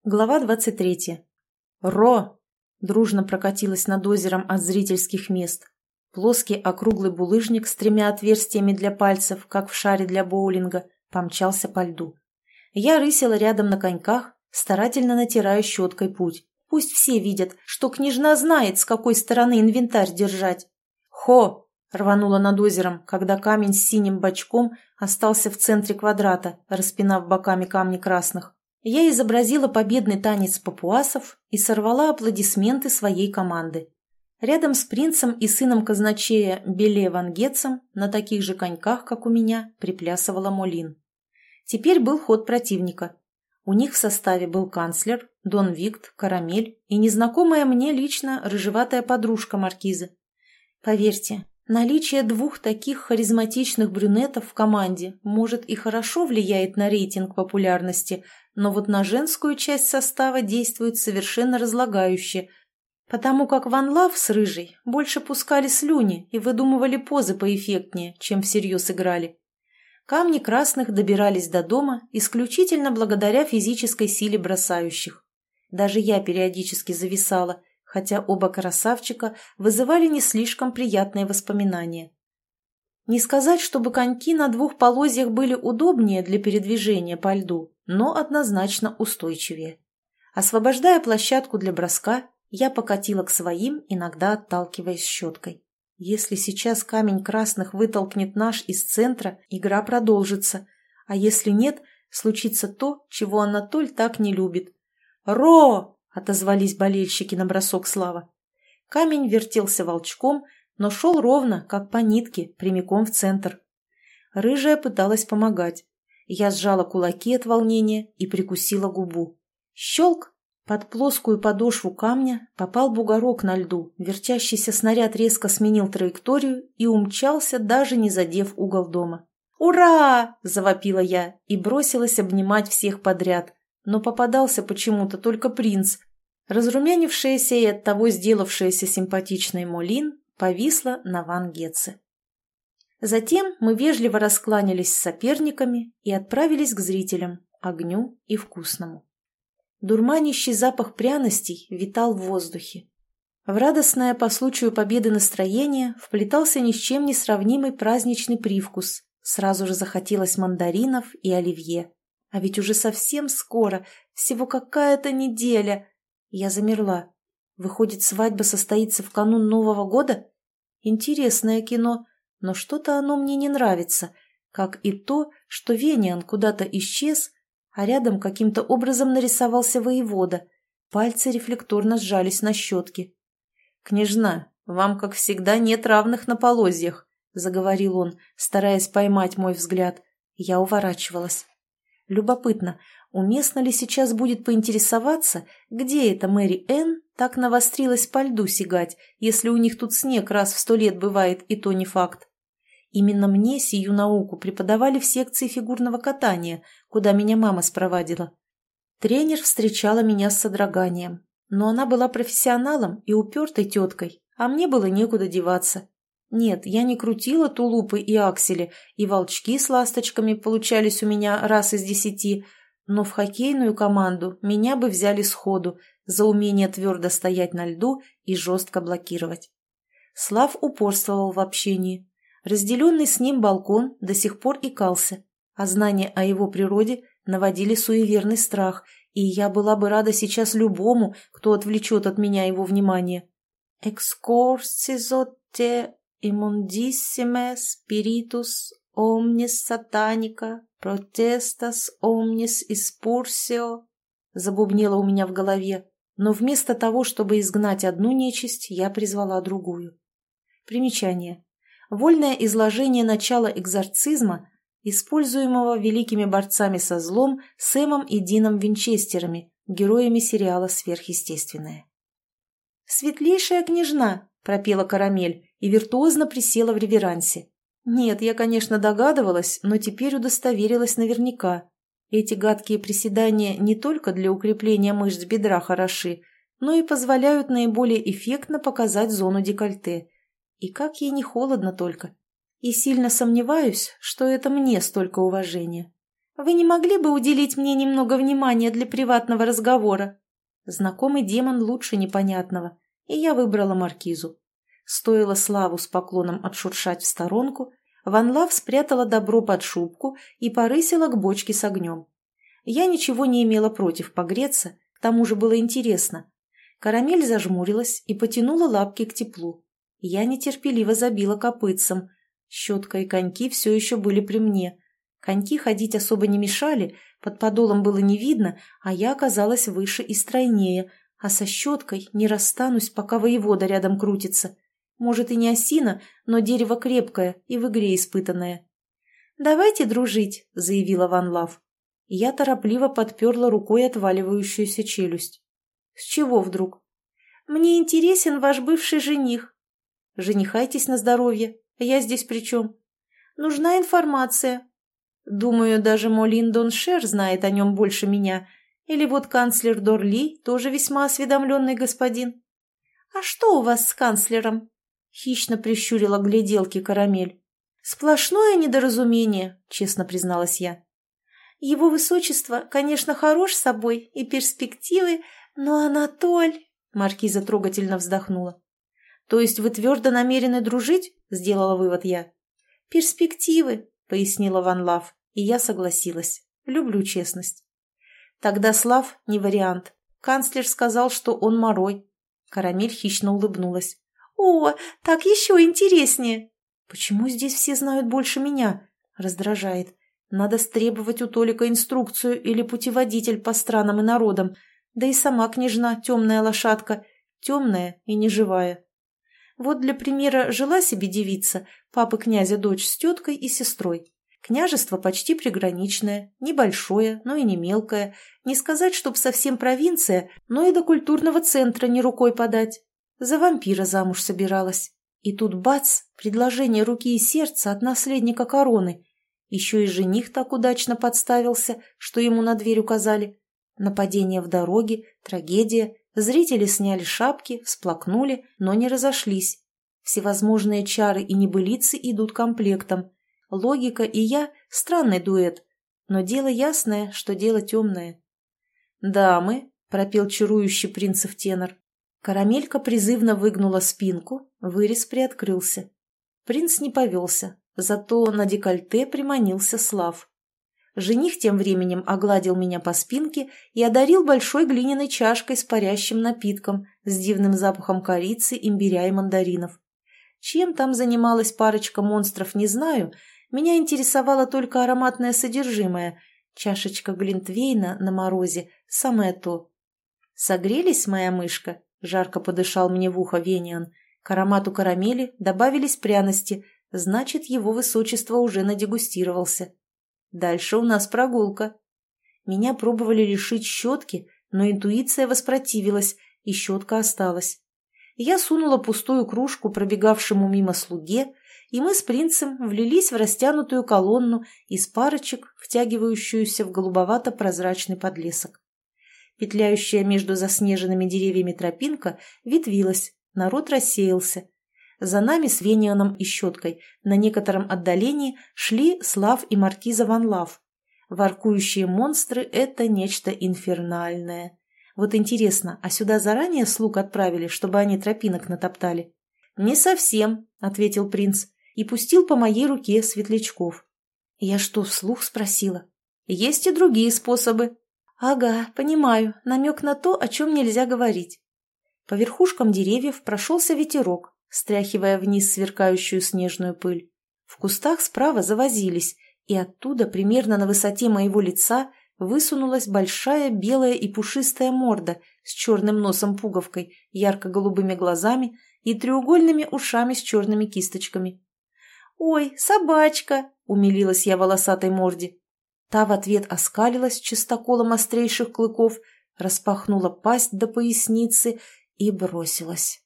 Глава 23. «Ро!» дружно прокатилась над озером от зрительских мест. Плоский округлый булыжник с 3 отверстиями для пальцев, как в шаре для боулинга, помчался по льду. Я рысила рядом на коньках, старательно натирая щеткой путь. Пусть все видят, что княжна знает, с какой стороны инвентарь держать. «Хо!» рванула над озером, когда камень с синим бочком остался в центре квадрата, распинав боками камни красных. Я изобразила победный танец папуасов и сорвала аплодисменты своей команды. Рядом с принцем и сыном казначея Беле Ван Гетцем на таких же коньках, как у меня, приплясывала Молин. Теперь был ход противника. У них в составе был канцлер, Дон Викт, Карамель и незнакомая мне лично рыжеватая подружка маркизы. Поверьте, наличие 2 таких харизматичных брюнетов в команде может и хорошо влияет на рейтинг популярности, но вот на женскую часть состава действует совершенно разлагающе, потому как Ван Лав с Рыжей больше пускали слюни и выдумывали позы поэффектнее, чем всерьез играли. Камни красных добирались до дома исключительно благодаря физической силе бросающих. Даже я периодически зависала, хотя оба красавчика вызывали не слишком приятные воспоминания. Не сказать, чтобы коньки на 2 полозьях были удобнее для передвижения по льду, но однозначно устойчивее. Освобождая площадку для броска, я покатила к своим, иногда отталкиваясь щеткой. Если сейчас камень красных вытолкнет наш из центра, игра продолжится, а если нет, случится то, чего Анатоль так не любит. «Ро!» — отозвались болельщики на бросок Слава. Камень вертелся волчком, но шел ровно, как по нитке, прямиком в центр. Рыжая пыталась помогать. Я сжала кулаки от волнения и прикусила губу. Щелк! Под плоскую подошву камня попал бугорок на льду, вертящийся снаряд резко сменил траекторию и умчался, даже не задев угол дома. «Ура!» – завопила я и бросилась обнимать всех подряд, но попадался почему-то только принц. Разрумянившаяся и оттого сделавшаяся симпатичной Молин повисла на Ван Гетце. Затем мы вежливо раскланялись с соперниками и отправились к зрителям, огню и вкусному. Дурманящий запах пряностей витал в воздухе. В радостное по случаю победы настроение вплетался ни с чем не сравнимый праздничный привкус. Сразу же захотелось мандаринов и оливье. А ведь уже совсем скоро, всего какая-то неделя. Я замерла. Выходит, свадьба состоится в канун Нового года? Интересное кино, но что-то оно мне не нравится, как и то, что Вениан куда-то исчез, а рядом каким-то образом нарисовался воевода. Пальцы рефлекторно сжались на щетке. «Княжна, вам, как всегда, нет равных на полозьях», — заговорил он, стараясь поймать мой взгляд. Я уворачивалась. Любопытно, уместно ли сейчас будет поинтересоваться, где эта Мэри Энн так навострилась по льду сигать, если у них тут снег раз в 100 лет бывает, и то не факт. Именно мне сию науку преподавали в секции фигурного катания, куда меня мама спровадила. Тренер встречала меня с содроганием, но она была профессионалом и упертой теткой, а мне было некуда деваться. Нет, я не крутила тулупы и аксели, и волчки с ласточками получались у меня раз из 10, но в хоккейную команду меня бы взяли сходу за умение твердо стоять на льду и жестко блокировать. Слав упорствовал в общении. Разделенный с ним балкон до сих пор икался, а знания о его природе наводили суеверный страх, и я была бы рада сейчас любому, кто отвлечет от меня его внимание. «Exorcizo te immundissime spiritus omnis satanica protestas omnis expulsio», забубнило у меня в голове, но вместо того, чтобы изгнать одну нечисть, я призвала другую. Примечание. Вольное изложение начала экзорцизма, используемого великими борцами со злом Сэмом и Дином Винчестерами, героями сериала «Сверхъестественное». «Светлейшая княжна!» – пропела Карамель и виртуозно присела в реверансе. Нет, я, конечно, догадывалась, но теперь удостоверилась наверняка. Эти гадкие приседания не только для укрепления мышц бедра хороши, но и позволяют наиболее эффектно показать зону декольте. И как ей не холодно только. И сильно сомневаюсь, что это мне столько уважения. «Вы не могли бы уделить мне немного внимания для приватного разговора?» Знакомый демон лучше непонятного, и я выбрала маркизу. Стоило Славу с поклоном отшуршать в сторонку, Ван Лав спрятала добро под шубку и порысила к бочке с огнем. Я ничего не имела против погреться, к тому же было интересно. Карамель зажмурилась и потянула лапки к теплу. Я нетерпеливо забила копытцем. Щетка и коньки все еще были при мне. Коньки ходить особо не мешали, под подолом было не видно, а я оказалась выше и стройнее, а со щеткой не расстанусь, пока воевода рядом крутится. Может, и не осина, но дерево крепкое и в игре испытанное. «Давайте дружить», — заявила Ван Лав. Я торопливо подперла рукой отваливающуюся челюсть. «С чего вдруг?» «Мне интересен ваш бывший жених». «Женихайтесь на здоровье. Я здесь при чем?» «Нужна информация». «Думаю, даже Молин Доншер знает о нем больше меня. Или вот канцлер Дорли тоже весьма осведомленный господин». «А что у вас с канцлером?» Хищно прищурила гляделки Карамель. «Сплошное недоразумение», — честно призналась я. «Его высочество, конечно, хорош собой и перспективы, но Анатоль...» Маркиза трогательно вздохнула. «То есть вы твердо намерены дружить?» — сделала вывод я. «Перспективы», — пояснила Ван Лав, и я согласилась. Люблю честность. «Тогда Слав не вариант. Канцлер сказал, что он морой». Карамель хищно улыбнулась. «О, так еще интереснее!» «Почему здесь все знают больше меня?» Раздражает. Надо стребовать у Толика инструкцию или путеводитель по странам и народам. Да и сама княжна темная лошадка, темная и неживая. Вот для примера жила себе девица, папы князя дочь с теткой и сестрой. Княжество почти приграничное, небольшое, но и не мелкое. Не сказать, чтоб совсем провинция, но и до культурного центра не рукой подать. За вампира замуж собиралась. И тут бац, предложение руки и сердца от наследника короны. Еще и жених так удачно подставился, что ему на дверь указали. Нападение в дороге, трагедия. Зрители сняли шапки, всплакнули, но не разошлись. Всевозможные чары и небылицы идут комплектом. Логика и я – странный дуэт. Но дело ясное, что дело темное. «Дамы», – пропел чарующий принцев тенор. Карамелька призывно выгнула спинку, вырез приоткрылся. Принц не повелся, зато на декольте приманился Слав. Жених тем временем огладил меня по спинке и одарил большой глиняной чашкой с парящим напитком, с дивным запахом корицы, имбиря и мандаринов. Чем там занималась парочка монстров, не знаю, меня интересовало только ароматное содержимое. Чашечка глинтвейна на морозе – самое то. «Согрелись, моя мышка?» – жарко подышал мне в ухо Вениан. К аромату карамели добавились пряности, значит, его высочество уже надегустировался. Дальше у нас прогулка. Меня пробовали лишить щетки, но интуиция воспротивилась, и щетка осталась. Я сунула пустую кружку пробегавшему мимо слуге, и мы с принцем влились в растянутую колонну из парочек, втягивающуюся в голубовато-прозрачный подлесок. Петляющая между заснеженными деревьями тропинка ветвилась, народ рассеялся. За нами с Венианом и щеткой на некотором отдалении шли Слав и маркиза Ван Лав. Воркующие монстры – это нечто инфернальное. Вот интересно, а сюда заранее слуг отправили, чтобы они тропинок натоптали? «Не совсем», – ответил принц, и пустил по моей руке светлячков. Я что, вслух спросила? «Есть и другие способы». «Ага, понимаю, намек на то, о чем нельзя говорить». По верхушкам деревьев прошелся ветерок, стряхивая вниз сверкающую снежную пыль. В кустах справа завозились, и оттуда, примерно на высоте моего лица, высунулась большая белая и пушистая морда с черным носом-пуговкой, ярко-голубыми глазами и треугольными ушами с черными кисточками. «Ой, собачка!» — умилилась я волосатой морде. Та в ответ оскалилась чистоколом острейших клыков, распахнула пасть до поясницы и бросилась.